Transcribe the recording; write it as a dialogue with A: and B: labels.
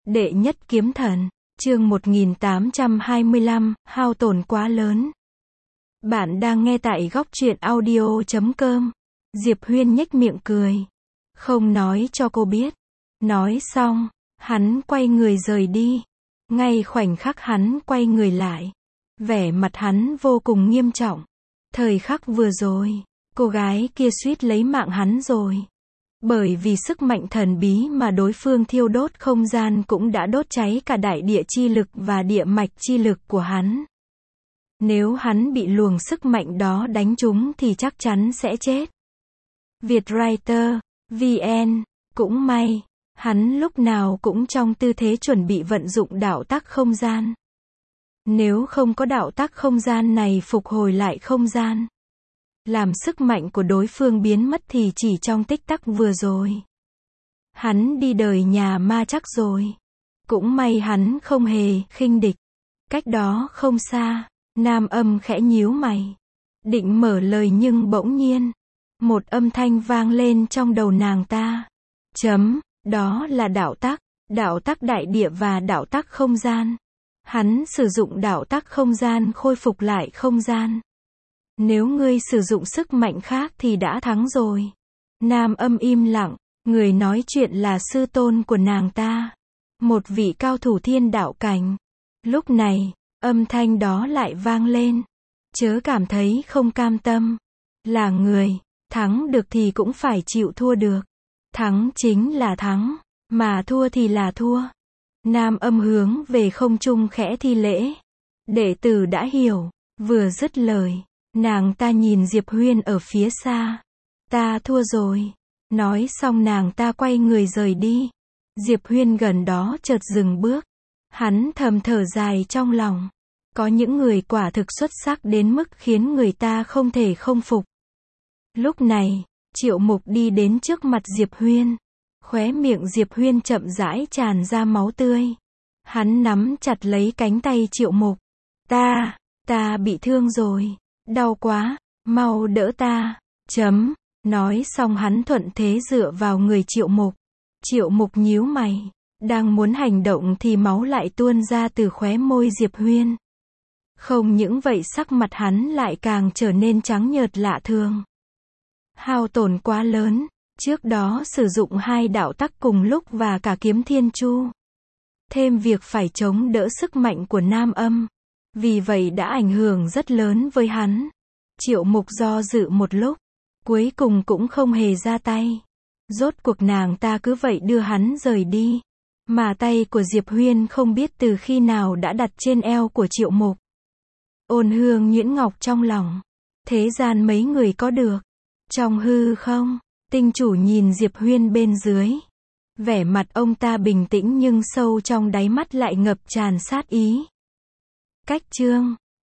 A: Đệ nhất kiếm thần, chương 1825, hao tổn quá lớn. Bạn đang nghe tại góc truyện audio.com. Diệp Huyên nhếch miệng cười. Không nói cho cô biết. Nói xong, hắn quay người rời đi. Ngay khoảnh khắc hắn quay người lại, vẻ mặt hắn vô cùng nghiêm trọng. Thời khắc vừa rồi, cô gái kia suýt lấy mạng hắn rồi. Bởi vì sức mạnh thần bí mà đối phương thiêu đốt không gian cũng đã đốt cháy cả đại địa chi lực và địa mạch chi lực của hắn. Nếu hắn bị luồng sức mạnh đó đánh trúng thì chắc chắn sẽ chết. Vietwriter, VN, cũng may, hắn lúc nào cũng trong tư thế chuẩn bị vận dụng đạo tắc không gian. Nếu không có đạo tắc không gian này phục hồi lại không gian, làm sức mạnh của đối phương biến mất thì chỉ trong tích tắc vừa rồi, hắn đi đời nhà ma chắc rồi. Cũng may hắn không hề khinh địch. Cách đó không xa, Nam Âm khẽ nhíu mày, định mở lời nhưng bỗng nhiên, một âm thanh vang lên trong đầu nàng ta. Đó là đạo tắc đại địa và đạo tắc không gian. Hắn sử dụng đạo tắc không gian khôi phục lại không gian. Nếu ngươi sử dụng sức mạnh khác thì đã thắng rồi. Nam Âm im lặng, người nói chuyện là sư tôn của nàng ta, một vị cao thủ thiên đạo cảnh. Lúc này, âm thanh đó lại vang lên. Chớ cảm thấy không cam tâm. Là người, thắng được thì cũng phải chịu thua được. Thắng chính là thắng, mà thua thì là thua. Nam Âm hướng về không trung khẽ thi lễ. Đệ tử đã hiểu. Vừa dứt lời, nàng ta nhìn Diệp Huyên ở phía xa. Ta thua rồi. Nói xong nàng ta quay người rời đi. Diệp Huyên gần đó chợt dừng bước. Hắn thầm thở dài trong lòng. Có những người quả thực xuất sắc đến mức khiến người ta không thể không phục. Lúc này, Triệu Mục đi đến trước mặt Diệp Huyên. Khóe miệng Diệp Huyên chậm rãi tràn ra máu tươi. Hắn nắm chặt lấy cánh tay Triệu Mục. Ta bị thương rồi. Đau quá, mau đỡ ta. Nói xong hắn thuận thế dựa vào người Triệu Mục. Triệu Mục nhíu mày, đang muốn hành động thì máu lại tuôn ra từ khóe môi Diệp Huyên. Không những vậy sắc mặt hắn lại càng trở nên trắng nhợt lạ thường. Hao tổn quá lớn, trước đó sử dụng hai đạo tắc cùng lúc và cả kiếm thiên chu. Thêm việc phải chống đỡ sức mạnh của Nam Âm. Vì vậy đã ảnh hưởng rất lớn với hắn. Triệu Mục do dự một lúc, cuối cùng cũng không hề ra tay. Rốt cuộc nàng ta cứ vậy đưa hắn rời đi. Mà tay của Diệp Huyên không biết từ khi nào đã đặt trên eo của Triệu Mục. Ôn hương nhuyễn ngọc trong lòng. Thế gian mấy người có được. Trong hư không, tinh chủ nhìn Diệp Huyên bên dưới. Vẻ mặt ông ta bình tĩnh nhưng sâu trong đáy mắt lại ngập tràn sát ý. Cách chương